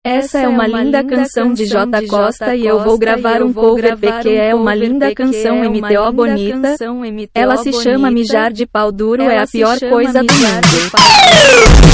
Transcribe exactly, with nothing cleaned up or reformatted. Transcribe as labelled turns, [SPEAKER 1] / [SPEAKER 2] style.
[SPEAKER 1] Essa é uma linda canção de Jota Costa e eu vou gravar um cover porque é uma linda canção M T O bonita. Ela se chama Mijar de Pau Duro, é a pior coisa do mundo.